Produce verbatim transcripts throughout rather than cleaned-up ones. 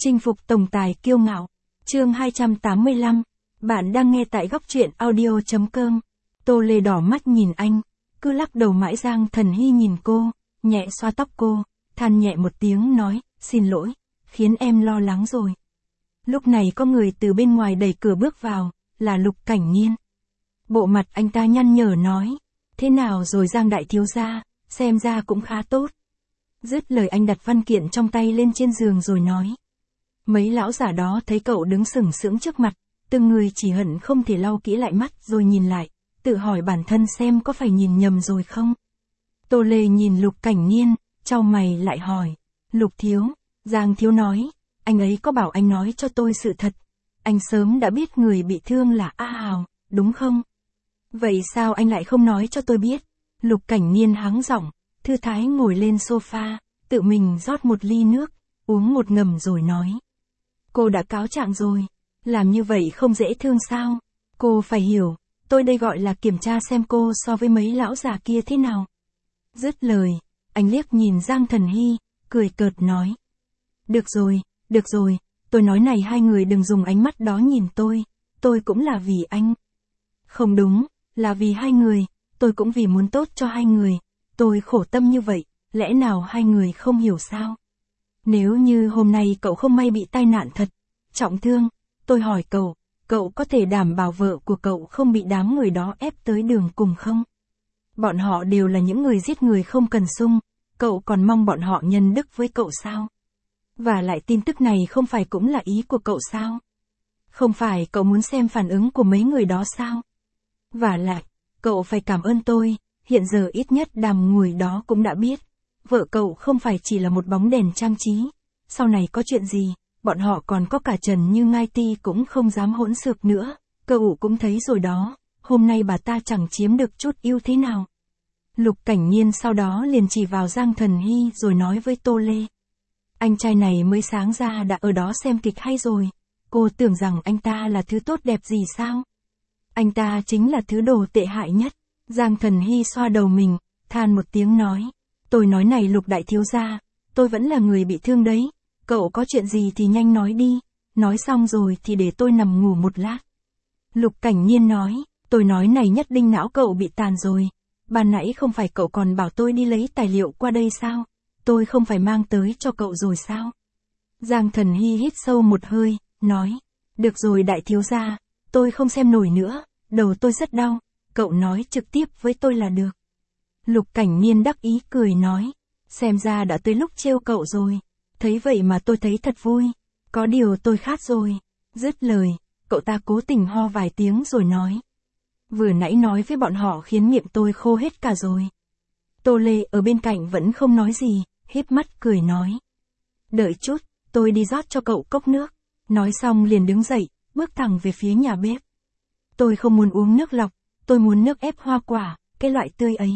Chinh phục tổng tài kiêu ngạo. Chương hai trăm tám mươi lăm. Bạn đang nghe tại góc truyện audio chấm com. Tô Lê đỏ mắt nhìn anh, cứ lắc đầu mãi. Giang Thần Hy nhìn cô, nhẹ xoa tóc cô, than nhẹ một tiếng nói, xin lỗi, khiến em lo lắng rồi. Lúc này có người từ bên ngoài đẩy cửa bước vào, là Lục Cảnh Nhiên. Bộ mặt anh ta nhăn nhở nói, thế nào rồi Giang đại thiếu gia, xem ra cũng khá tốt. Dứt lời anh đặt văn kiện trong tay lên trên giường rồi nói. Mấy lão giả đó thấy cậu đứng sừng sững trước mặt, từng người chỉ hận không thể lau kỹ lại mắt rồi nhìn lại, tự hỏi bản thân xem có phải nhìn nhầm rồi không. Tô Lê nhìn Lục Cảnh Nhiên, chau mày lại hỏi, Lục thiếu, Giang thiếu nói, anh ấy có bảo anh nói cho tôi sự thật. Anh sớm đã biết người bị thương là A Hào, đúng không? Vậy sao anh lại không nói cho tôi biết? Lục Cảnh Nhiên hắng giọng, thư thái ngồi lên sofa, tự mình rót một ly nước, uống một ngụm rồi nói. Cô đã cáo trạng rồi, làm như vậy không dễ thương sao? Cô phải hiểu, tôi đây gọi là kiểm tra xem cô so với mấy lão già kia thế nào. Dứt lời, anh liếc nhìn Giang Thần Hy, cười cợt nói. Được rồi, được rồi, tôi nói này hai người đừng dùng ánh mắt đó nhìn tôi, tôi cũng là vì anh. Không đúng, là vì hai người, tôi cũng vì muốn tốt cho hai người, tôi khổ tâm như vậy, lẽ nào hai người không hiểu sao? Nếu như hôm nay cậu không may bị tai nạn thật, trọng thương, tôi hỏi cậu, cậu có thể đảm bảo vợ của cậu không bị đám người đó ép tới đường cùng không? Bọn họ đều là những người giết người không cần sung, cậu còn mong bọn họ nhân đức với cậu sao? Và lại tin tức này không phải cũng là ý của cậu sao? Không phải cậu muốn xem phản ứng của mấy người đó sao? Và lại, cậu phải cảm ơn tôi, hiện giờ ít nhất Đàm Ngùi đó cũng đã biết. Vợ cậu không phải chỉ là một bóng đèn trang trí. Sau này có chuyện gì, bọn họ còn có cả Trần Như Ngai Ti cũng không dám hỗn xược nữa. Cậu cũng thấy rồi đó, hôm nay bà ta chẳng chiếm được chút ưu thế nào. Lục Cảnh Nhiên sau đó liền chỉ vào Giang Thần Hy rồi nói với Tô Lê. Anh trai này mới sáng ra đã ở đó xem kịch hay rồi. Cô tưởng rằng anh ta là thứ tốt đẹp gì sao? Anh ta chính là thứ đồ tệ hại nhất. Giang Thần Hy xoa đầu mình, than một tiếng nói. Tôi nói này Lục đại thiếu gia, tôi vẫn là người bị thương đấy. Cậu có chuyện gì thì nhanh nói đi. Nói xong rồi thì để tôi nằm ngủ một lát. Lục Cảnh Nhiên nói, tôi nói này nhất định não cậu bị tàn rồi. Ban nãy không phải cậu còn bảo tôi đi lấy tài liệu qua đây sao? Tôi không phải mang tới cho cậu rồi sao? Giang Thần Hy hít sâu một hơi, nói. Được rồi đại thiếu gia, tôi không xem nổi nữa, đầu tôi rất đau. Cậu nói trực tiếp với tôi là được. Lục Cảnh Nhiên đắc ý cười nói. Xem ra đã tới lúc trêu cậu rồi. Thấy vậy mà tôi thấy thật vui. Có điều tôi khát rồi. Dứt lời, cậu ta cố tình ho vài tiếng rồi nói. Vừa nãy nói với bọn họ khiến miệng tôi khô hết cả rồi. Tô Lê ở bên cạnh vẫn không nói gì, híp mắt cười nói. Đợi chút, tôi đi rót cho cậu cốc nước. Nói xong liền đứng dậy, bước thẳng về phía nhà bếp. Tôi không muốn uống nước lọc, tôi muốn nước ép hoa quả, cái loại tươi ấy.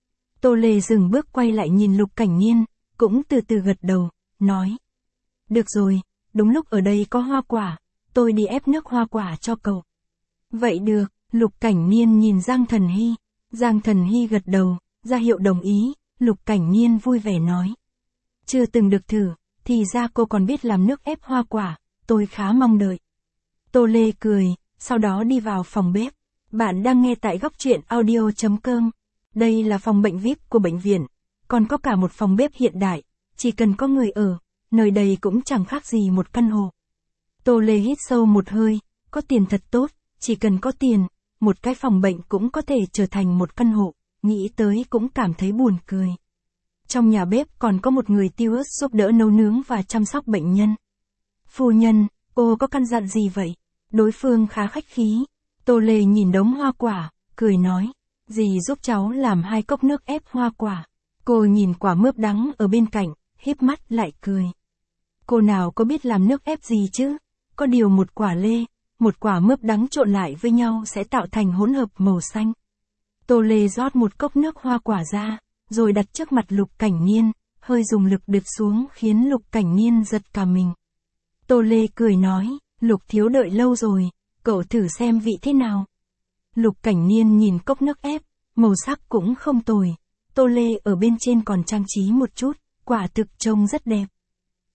Tô Lê dừng bước quay lại nhìn Lục Cảnh Nhiên, cũng từ từ gật đầu, nói. Được rồi, đúng lúc ở đây có hoa quả, tôi đi ép nước hoa quả cho cậu. Vậy được, Lục Cảnh Nhiên nhìn Giang Thần Hy. Giang Thần Hy gật đầu, ra hiệu đồng ý, Lục Cảnh Nhiên vui vẻ nói. Chưa từng được thử, thì ra cô còn biết làm nước ép hoa quả, tôi khá mong đợi. Tô Lê cười, sau đó đi vào phòng bếp. Bạn đang nghe tại góc truyện audio chấm com. Đây là phòng bệnh vi ai pi của bệnh viện, còn có cả một phòng bếp hiện đại, chỉ cần có người ở, nơi đây cũng chẳng khác gì một căn hộ. Tô Lê hít sâu một hơi, có tiền thật tốt, chỉ cần có tiền, một cái phòng bệnh cũng có thể trở thành một căn hộ, nghĩ tới cũng cảm thấy buồn cười. Trong nhà bếp còn có một người tiêu ớt giúp đỡ nấu nướng và chăm sóc bệnh nhân. Phu nhân, cô có căn dặn gì vậy? Đối phương khá khách khí. Tô Lê nhìn đống hoa quả, cười nói. Dì giúp cháu làm hai cốc nước ép hoa quả. Cô nhìn quả mướp đắng ở bên cạnh, híp mắt lại cười. Cô nào có biết làm nước ép gì chứ? Có điều một quả lê, một quả mướp đắng trộn lại với nhau sẽ tạo thành hỗn hợp màu xanh. Tô Lê rót một cốc nước hoa quả ra, rồi đặt trước mặt Lục Cảnh Nhiên, hơi dùng lực đứt xuống khiến Lục Cảnh Nhiên giật cả mình. Tô Lê cười nói, Lục thiếu đợi lâu rồi, cậu thử xem vị thế nào. Lục Cảnh Nhiên nhìn cốc nước ép, màu sắc cũng không tồi. Tô Lê ở bên trên còn trang trí một chút, quả thực trông rất đẹp.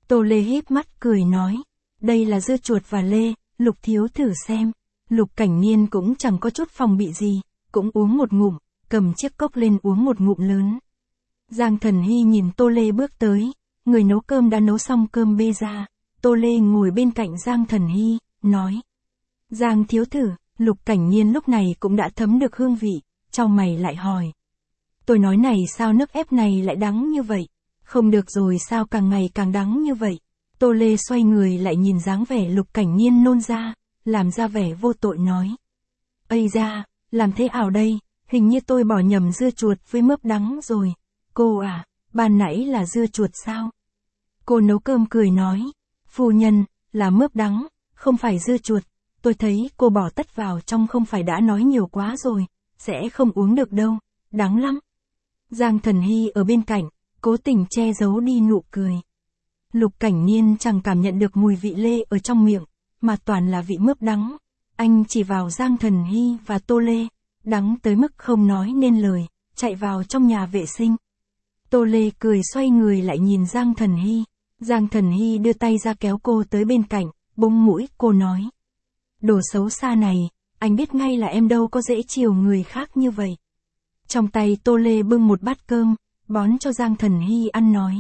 Tô Lê híp mắt cười nói. Đây là dưa chuột và lê, Lục thiếu thử xem. Lục Cảnh Niên cũng chẳng có chút phòng bị gì, cũng uống một ngụm, cầm chiếc cốc lên uống một ngụm lớn. Giang Thần Hy nhìn Tô Lê bước tới, người nấu cơm đã nấu xong cơm bê ra. Tô Lê ngồi bên cạnh Giang Thần Hy, nói. Giang thiếu thử, Lục Cảnh Niên lúc này cũng đã thấm được hương vị, chau mày lại hỏi. Tôi nói này sao nước ép này lại đắng như vậy? Không được rồi sao càng ngày càng đắng như vậy? Tô Lê xoay người lại nhìn dáng vẻ Lục Cảnh Niên nôn ra, làm ra vẻ vô tội nói. Ây da, làm thế ảo đây, hình như tôi bỏ nhầm dưa chuột với mướp đắng rồi. Cô à, ban nãy là dưa chuột sao? Cô nấu cơm cười nói. Phu nhân, là mướp đắng, không phải dưa chuột. Tôi thấy cô bỏ tất vào trong không phải đã nói nhiều quá rồi, sẽ không uống được đâu, đắng lắm. Giang Thần Hy ở bên cạnh, cố tình che giấu đi nụ cười. Lục Cảnh Niên chẳng cảm nhận được mùi vị lê ở trong miệng, mà toàn là vị mướp đắng. Anh chỉ vào Giang Thần Hy và Tô Lê, đắng tới mức không nói nên lời, chạy vào trong nhà vệ sinh. Tô Lê cười xoay người lại nhìn Giang Thần Hy. Giang Thần Hy đưa tay ra kéo cô tới bên cạnh, búng mũi cô nói. Đồ xấu xa này, anh biết ngay là em đâu có dễ chiều người khác như vậy. Trong tay Tô Lê bưng một bát cơm, bón cho Giang Thần Hy ăn nói.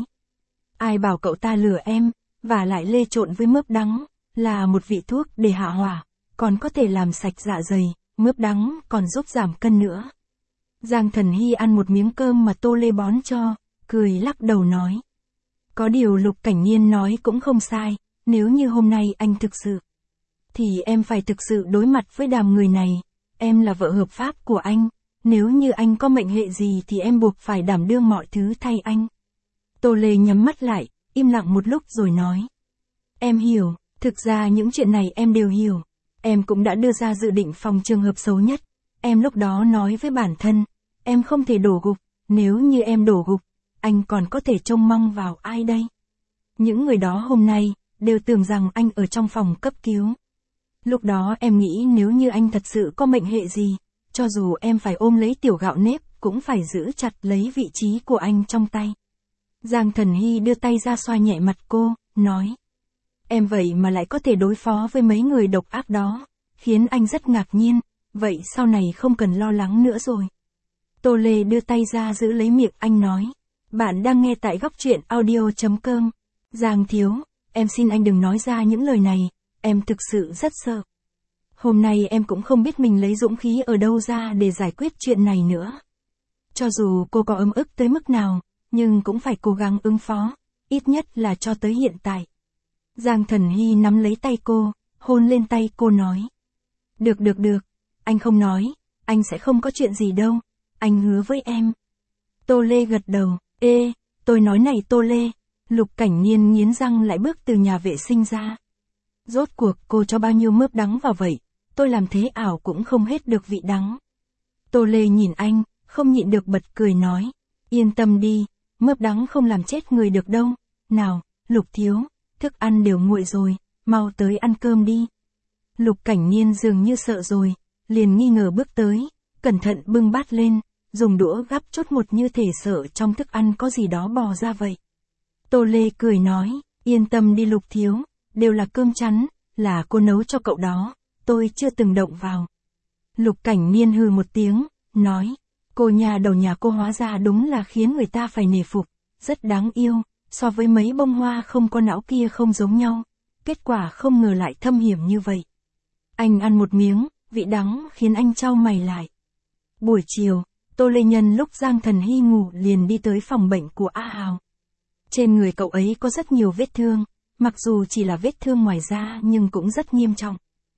Ai bảo cậu ta lừa em, và lại lê trộn với mướp đắng, là một vị thuốc để hạ hỏa, còn có thể làm sạch dạ dày, mướp đắng còn giúp giảm cân nữa. Giang Thần Hy ăn một miếng cơm mà Tô Lê bón cho, cười lắc đầu nói. Có điều Lục Cảnh Niên nói cũng không sai, nếu như hôm nay anh thực sự, thì em phải thực sự đối mặt với đám người này, em là vợ hợp pháp của anh, nếu như anh có mệnh hệ gì thì em buộc phải đảm đương mọi thứ thay anh. Tô Lê nhắm mắt lại, im lặng một lúc rồi nói. Em hiểu, thực ra những chuyện này em đều hiểu, em cũng đã đưa ra dự định phòng trường hợp xấu nhất, em lúc đó nói với bản thân, em không thể đổ gục, nếu như em đổ gục, anh còn có thể trông mong vào ai đây? Những người đó hôm nay, đều tưởng rằng anh ở trong phòng cấp cứu. Lúc đó em nghĩ nếu như anh thật sự có mệnh hệ gì, cho dù em phải ôm lấy tiểu gạo nếp, cũng phải giữ chặt lấy vị trí của anh trong tay. Giang Thần Hy đưa tay ra xoa nhẹ mặt cô, nói. Em vậy mà lại có thể đối phó với mấy người độc ác đó, khiến anh rất ngạc nhiên, vậy sau này không cần lo lắng nữa rồi. Tô Lê đưa tay ra giữ lấy miệng anh nói. Bạn đang nghe tại góc truyện audio chấm com. Giang thiếu, em xin anh đừng nói ra những lời này, em thực sự rất sợ. Hôm nay em cũng không biết mình lấy dũng khí ở đâu ra để giải quyết chuyện này nữa. Cho dù cô có ấm ức tới mức nào, nhưng cũng phải cố gắng ứng phó, ít nhất là cho tới hiện tại. Giang Thần Hy nắm lấy tay cô, hôn lên tay cô nói. Được được được, anh không nói, anh sẽ không có chuyện gì đâu, anh hứa với em. Tô Lê gật đầu. Ê, tôi nói này Tô Lê, Lục Cảnh Niên nghiến răng lại bước từ nhà vệ sinh ra. Rốt cuộc cô cho bao nhiêu mướp đắng vào vậy, tôi làm thế ảo cũng không hết được vị đắng. Tô Lê nhìn anh, không nhịn được bật cười nói. Yên tâm đi, mướp đắng không làm chết người được đâu. Nào, Lục thiếu, thức ăn đều nguội rồi, mau tới ăn cơm đi. Lục Cảnh Niên dường như sợ rồi, liền nghi ngờ bước tới, cẩn thận bưng bát lên. Dùng đũa gắp chút một như thể sợ trong thức ăn có gì đó bò ra vậy. Tô Lê cười nói, yên tâm đi Lục thiếu, đều là cơm chắn, là cô nấu cho cậu đó, tôi chưa từng động vào. Lục Cảnh Niên hừ một tiếng, nói, cô nhà đầu nhà cô hóa ra đúng là khiến người ta phải nể phục, rất đáng yêu, so với mấy bông hoa không có não kia không giống nhau, kết quả không ngờ lại thâm hiểm như vậy. Anh ăn một miếng, vị đắng khiến anh chau mày lại. Buổi chiều, Tô Lê nhân lúc Giang Thần Hy ngủ liền đi tới phòng bệnh của A Hào. Trên người cậu ấy có rất nhiều vết thương, mặc dù chỉ là vết thương ngoài da nhưng cũng rất nghiêm trọng.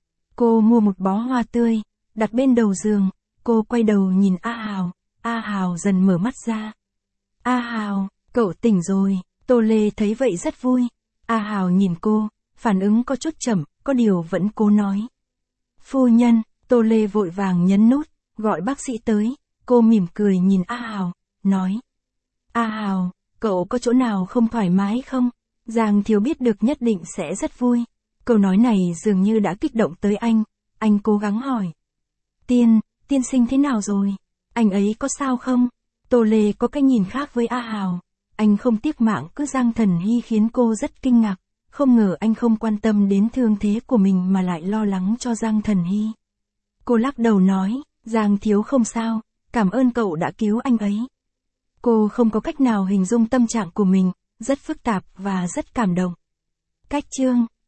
Cô mua một bó hoa tươi, đặt bên đầu giường, cô quay đầu nhìn A Hào, A Hào dần mở mắt ra. A Hào, cậu tỉnh rồi, Tô Lê thấy vậy rất vui. A Hào nhìn cô, phản ứng có chút chậm, có điều vẫn cố nói. Phu nhân, Tô Lê vội vàng nhấn nút, gọi bác sĩ tới. Cô mỉm cười nhìn A Hào, nói. A Hào, cậu có chỗ nào không thoải mái không? Giang thiếu biết được nhất định sẽ rất vui. Câu nói này dường như đã kích động tới anh, anh cố gắng hỏi. Tiên, tiên sinh thế nào rồi? Anh ấy có sao không? Tô Lê có cái nhìn khác với A Hào. Anh không tiếc mạng cứ Giang Thần Hy khiến cô rất kinh ngạc, không ngờ anh không quan tâm đến thương thế của mình mà lại lo lắng cho Giang Thần Hy. Cô lắc đầu nói, Giang thiếu không sao, cảm ơn cậu đã cứu anh ấy. Cô không có cách nào hình dung tâm trạng của mình, rất phức tạp và rất cảm động. Cách chương